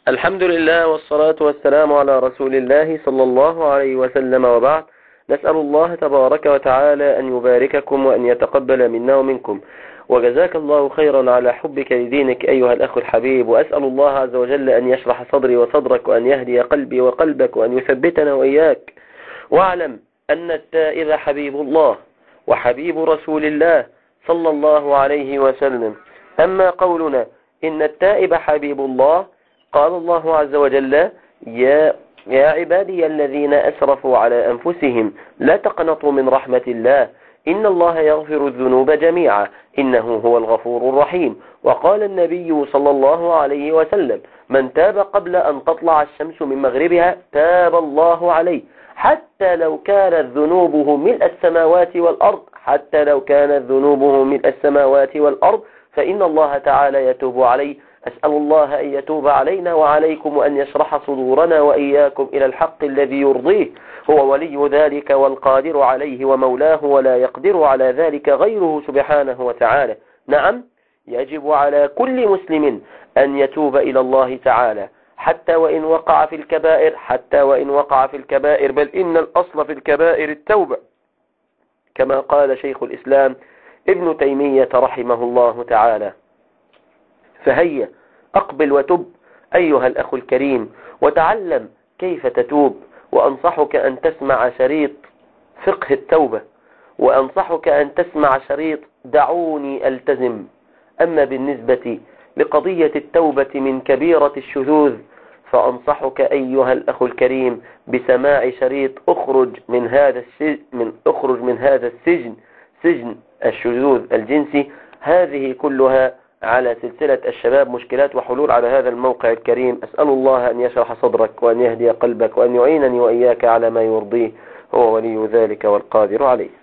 الحمد لله والصلاة والسلام على رسول الله صلى الله عليه وسلم، وبعد. نسأل الله تبارك وتعالى أن يبارككم وأن يتقبل منا ومنكم، وجزاك الله خيرا على حبك لدينك أيها الأخ الحبيب. وأسأل الله عز وجل أن يشرح صدري وصدرك، وأن يهدي قلبي وقلبك، وأن يثبتنا وإياك. واعلم أن التائب حبيب الله وحبيب رسول الله صلى الله عليه وسلم. أما قولنا إن التائب حبيب الله، قال الله عز وجل: يا عبادي الذين أسرفوا على أنفسهم لا تقنطوا من رحمة الله إن الله يغفر الذنوب جميعا إنه هو الغفور الرحيم. وقال النبي صلى الله عليه وسلم: من تاب قبل أن تطلع الشمس من مغربها تاب الله عليه، حتى لو كانت ذنوبه ملء السماوات والأرض، حتى لو كانت ذنوبه ملء السماوات والأرض، فإن الله تعالى يتوب عليه. أسأل الله أن يتوب علينا وعليكم، وأن يشرح صدورنا وإياكم إلى الحق الذي يرضيه. هو ولي ذلك والقادر عليه ومولاه، ولا يقدر على ذلك غيره سبحانه وتعالى. نعم، يجب على كل مسلم أن يتوب إلى الله تعالى، حتى وإن وقع في الكبائر، بل إن الأصل في الكبائر التوبة، كما قال شيخ الإسلام ابن تيمية رحمه الله تعالى. فهيا أقبل وتب أيها الأخ الكريم، وتعلم كيف تتوب. وأنصحك أن تسمع شريط فقه التوبة، وأنصحك أن تسمع شريط دعوني ألتزم. أما بالنسبة لقضية التوبة من كبيرة الشذوذ، فأنصحك أيها الأخ الكريم بسماع شريط اخرج من هذا السجن، سجن الشذوذ الجنسي. هذه كلها على سلسلة الشباب مشكلات وحلول على هذا الموقع الكريم. أسأل الله أن يشرح صدرك، وأن يهدي قلبك، وأن يعينني وإياك على ما يرضيه. هو ولي ذلك والقادر عليه.